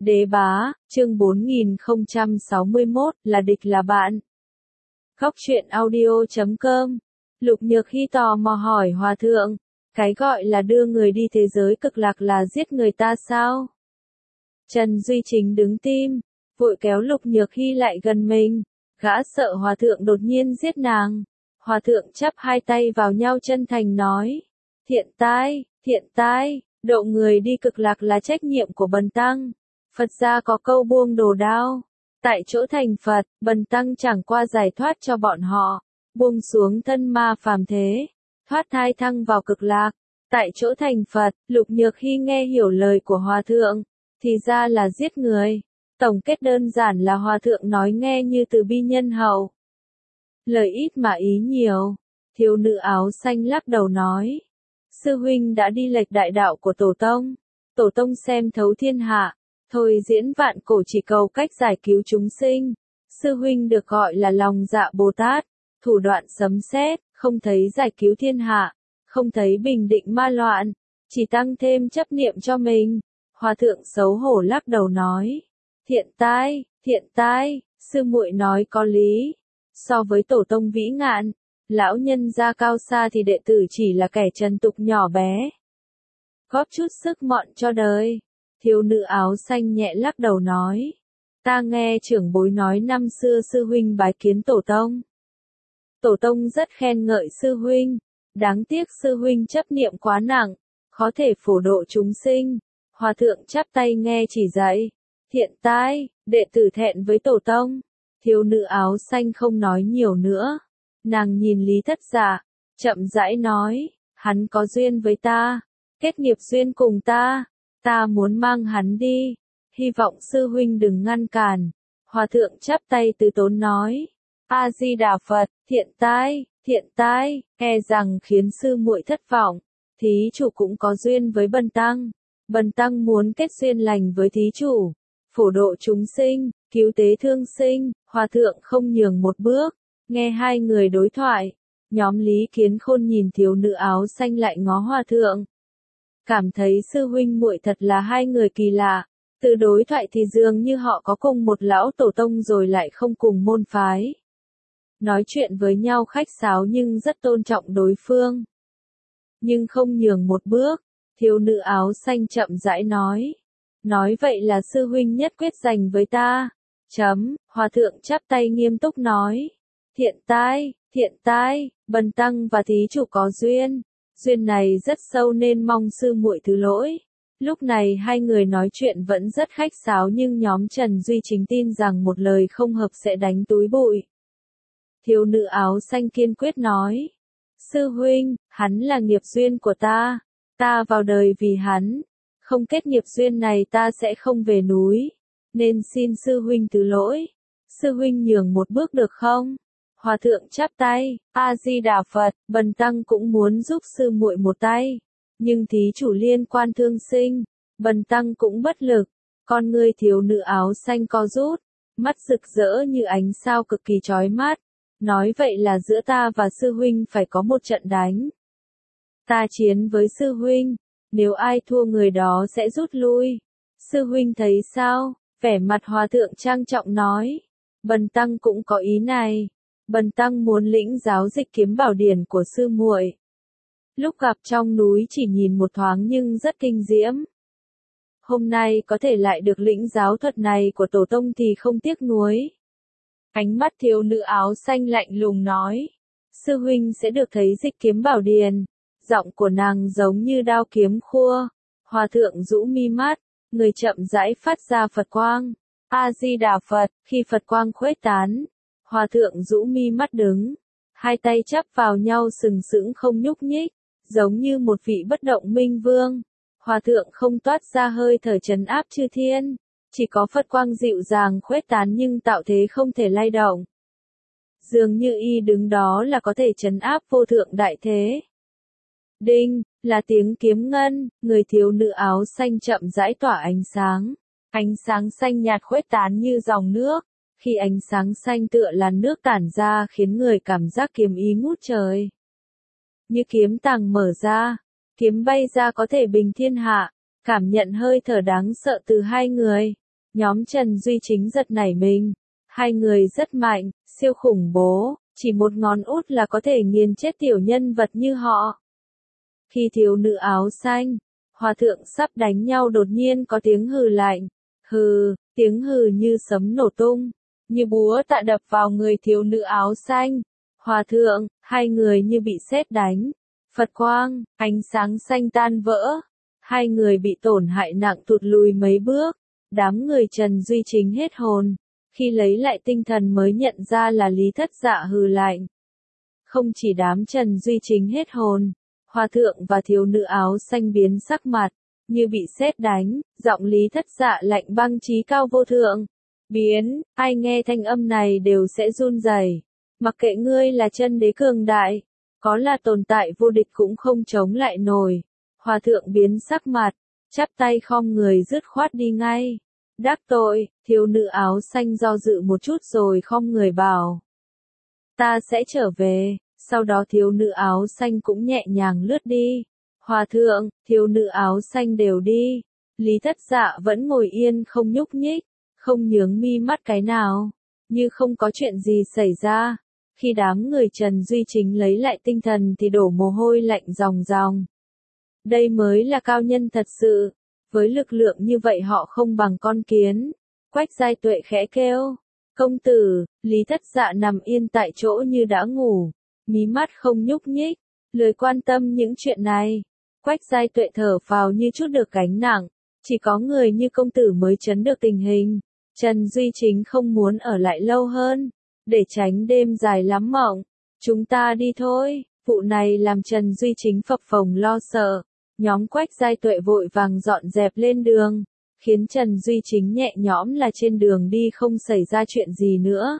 Đế bá, chương 4061, là địch là bạn. Góc truyện audio.com. Lục Nhược Hy tò mò hỏi Hòa thượng, cái gọi là đưa người đi thế giới cực lạc là giết người ta sao? Trần Duy Chính đứng tim, vội kéo Lục Nhược Hy lại gần mình, gã sợ Hòa thượng đột nhiên giết nàng. Hòa thượng chắp hai tay vào nhau chân thành nói, thiện tai, độ người đi cực lạc là trách nhiệm của Bần Tăng. Phật gia có câu buông đồ đao, tại chỗ thành Phật, Bần Tăng chẳng qua giải thoát cho bọn họ, buông xuống thân ma phàm thế, thoát thai thăng vào cực lạc, tại chỗ thành Phật. Lục Nhược Hy nghe hiểu lời của Hòa thượng, thì ra là giết người. Tổng kết đơn giản là Hòa thượng nói nghe như từ bi nhân hậu. Lời ít mà ý nhiều. Thiếu nữ áo xanh lắc đầu nói, sư huynh đã đi lệch đại đạo của tổ tông. Tổ tông xem thấu thiên hạ, thôi diễn vạn cổ chỉ cầu cách giải cứu chúng sinh. Sư huynh được gọi là lòng dạ Bồ Tát, thủ đoạn sấm sét, không thấy giải cứu thiên hạ, không thấy bình định ma loạn, chỉ tăng thêm chấp niệm cho mình. Hòa thượng xấu hổ lắc đầu nói, thiện tai, sư muội nói có lý. So với tổ tông vĩ ngạn, lão nhân gia cao xa thì đệ tử chỉ là kẻ trần tục nhỏ bé. Góp chút sức mọn cho đời. Thiếu nữ áo xanh nhẹ lắc đầu nói, ta nghe trưởng bối nói năm xưa sư huynh bái kiến tổ tông. Tổ tông rất khen ngợi sư huynh, đáng tiếc sư huynh chấp niệm quá nặng, khó thể phổ độ chúng sinh. Hòa thượng chắp tay nghe chỉ dạy, thiện tai, đệ tử thẹn với tổ tông. Thiếu nữ áo xanh không nói nhiều nữa, nàng nhìn Lý Thất Dạ, chậm rãi nói, hắn có duyên với ta, kết nghiệp duyên cùng ta muốn mang hắn đi, hy vọng sư huynh đừng ngăn cản. Hòa thượng chắp tay từ tốn nói, A Di Đà Phật, thiện tai, e rằng khiến sư muội thất vọng. Thí chủ cũng có duyên với Bần Tăng muốn kết duyên lành với thí chủ, phổ độ chúng sinh, cứu tế thương sinh. Hòa thượng không nhường một bước, nghe hai người đối thoại, nhóm Lý Kiến Khôn nhìn thiếu nữ áo xanh lại ngó Hòa thượng. Cảm thấy sư huynh muội thật là hai người kỳ lạ, từ đối thoại thì dường như họ có cùng một lão tổ tông rồi lại không cùng môn phái. Nói chuyện với nhau khách sáo nhưng rất tôn trọng đối phương. Nhưng không nhường một bước, thiếu nữ áo xanh chậm rãi nói vậy là sư huynh nhất quyết dành với ta. Hòa thượng chắp tay nghiêm túc nói, thiện tai, Bần Tăng và thí chủ có duyên. Duyên này rất sâu nên mong sư muội thứ lỗi. Lúc này hai người nói chuyện vẫn rất khách sáo nhưng nhóm Trần Duy Chính tin rằng một lời không hợp sẽ đánh túi bụi. Thiếu nữ áo xanh kiên quyết nói, sư huynh, hắn là nghiệp duyên của ta vào đời vì hắn, không kết nghiệp duyên này ta sẽ không về núi, nên xin sư huynh thứ lỗi. Sư huynh nhường một bước được không? Hòa thượng chắp tay, A Di Đà Phật, Bần Tăng cũng muốn giúp sư muội một tay, nhưng thí chủ liên quan thương sinh, Bần Tăng cũng bất lực. Con ngươi thiếu nữ áo xanh co rút, mắt rực rỡ như ánh sao cực kỳ chói mắt, nói vậy là giữa ta và sư huynh phải có một trận đánh. Ta chiến với sư huynh, nếu ai thua người đó sẽ rút lui. Sư huynh thấy sao? Vẻ mặt Hòa thượng trang trọng nói, Bần Tăng cũng có ý này. Bần Tăng muốn lĩnh giáo dịch kiếm bảo điển của sư muội. Lúc gặp trong núi chỉ nhìn một thoáng nhưng rất kinh diễm. Hôm nay có thể lại được lĩnh giáo thuật này của tổ tông thì không tiếc nuối. Ánh mắt thiếu nữ áo xanh lạnh lùng nói, sư huynh sẽ được thấy dịch kiếm bảo điển. Giọng của nàng giống như đao kiếm khua. Hòa thượng rũ mi mắt, người chậm rãi phát ra Phật quang. A Di Đà Phật. Khi Phật quang khuếch tán, Hòa thượng rũ mi mắt đứng, hai tay chắp vào nhau sừng sững không nhúc nhích, giống như một vị bất động minh vương. Hòa thượng không toát ra hơi thở trấn áp chư thiên, chỉ có Phật quang dịu dàng khuếch tán nhưng tạo thế không thể lay động. Dường như y đứng đó là có thể trấn áp vô thượng đại thế. Đinh, là tiếng kiếm ngân, người thiếu nữ áo xanh chậm rãi tỏa ánh sáng xanh nhạt khuếch tán như dòng nước. Khi ánh sáng xanh tựa làn nước tản ra khiến người cảm giác kiếm ý ngút trời. Như kiếm tàng mở ra, kiếm bay ra có thể bình thiên hạ, cảm nhận hơi thở đáng sợ từ hai người. Nhóm Trần Duy Chính giật nảy mình. Hai người rất mạnh, siêu khủng bố, chỉ một ngón út là có thể nghiền chết tiểu nhân vật như họ. Khi thiếu nữ áo xanh, hòa thượng sắp đánh nhau đột nhiên có tiếng hừ lạnh. Hừ, tiếng hừ như sấm nổ tung, như búa tạ đập vào người thiếu nữ áo xanh. Hòa thượng, hai người như bị sét đánh. Phật quang, ánh sáng xanh tan vỡ. Hai người bị tổn hại nặng tụt lùi mấy bước. Đám người Trần Duy Chính hết hồn. Khi lấy lại tinh thần mới nhận ra là Lý Thất Dạ hừ lạnh. Không chỉ đám Trần Duy Chính hết hồn, hòa thượng và thiếu nữ áo xanh biến sắc mặt, như bị sét đánh, giọng Lý Thất Dạ lạnh băng chí cao vô thượng. Biến, ai nghe thanh âm này đều sẽ run rẩy. Mặc kệ ngươi là chân đế cường đại, có là tồn tại vô địch cũng không chống lại nổi. Hòa thượng biến sắc mặt, chắp tay khom người dứt khoát đi ngay. Đắc tội, thiếu nữ áo xanh do dự một chút rồi khom người bảo. Ta sẽ trở về, sau đó thiếu nữ áo xanh cũng nhẹ nhàng lướt đi. Hòa thượng, thiếu nữ áo xanh đều đi. Lý Thất Dạ vẫn ngồi yên không nhúc nhích, không nhướng mi mắt cái nào, như không có chuyện gì xảy ra. Khi đám người Trần Duy Chính lấy lại tinh thần thì đổ mồ hôi lạnh ròng ròng. Đây mới là cao nhân thật sự. Với lực lượng như vậy họ không bằng con kiến. Quách Giai Tuệ khẽ kêu. Công tử, Lý Thất Dạ nằm yên tại chỗ như đã ngủ. Mí mắt không nhúc nhích. Lười quan tâm những chuyện này. Quách Giai Tuệ thở phào như chút được gánh nặng. Chỉ có người như công tử mới chấn được tình hình. Trần Duy Chính không muốn ở lại lâu hơn. Để tránh đêm dài lắm mộng. Chúng ta đi thôi. Vụ này làm Trần Duy Chính phập phồng lo sợ. Nhóm Quách Giai Tuệ vội vàng dọn dẹp lên đường, khiến Trần Duy Chính nhẹ nhõm là trên đường đi không xảy ra chuyện gì nữa.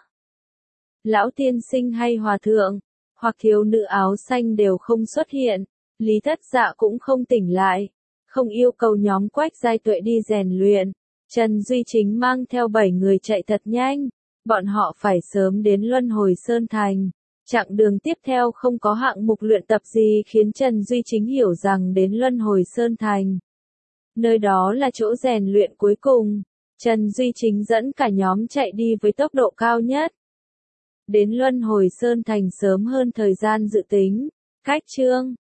Lão tiên sinh hay hòa thượng, hoặc thiếu nữ áo xanh đều không xuất hiện, Lý Thất Dạ cũng không tỉnh lại, không yêu cầu nhóm Quách Giai Tuệ đi rèn luyện. Trần Duy Chính mang theo 7 người chạy thật nhanh, bọn họ phải sớm đến Luân Hồi Sơn Thành. Chặng đường tiếp theo không có hạng mục luyện tập gì khiến Trần Duy Chính hiểu rằng đến Luân Hồi Sơn Thành. Nơi đó là chỗ rèn luyện cuối cùng. Trần Duy Chính dẫn cả nhóm chạy đi với tốc độ cao nhất. Đến Luân Hồi Sơn Thành sớm hơn thời gian dự tính. Cách chương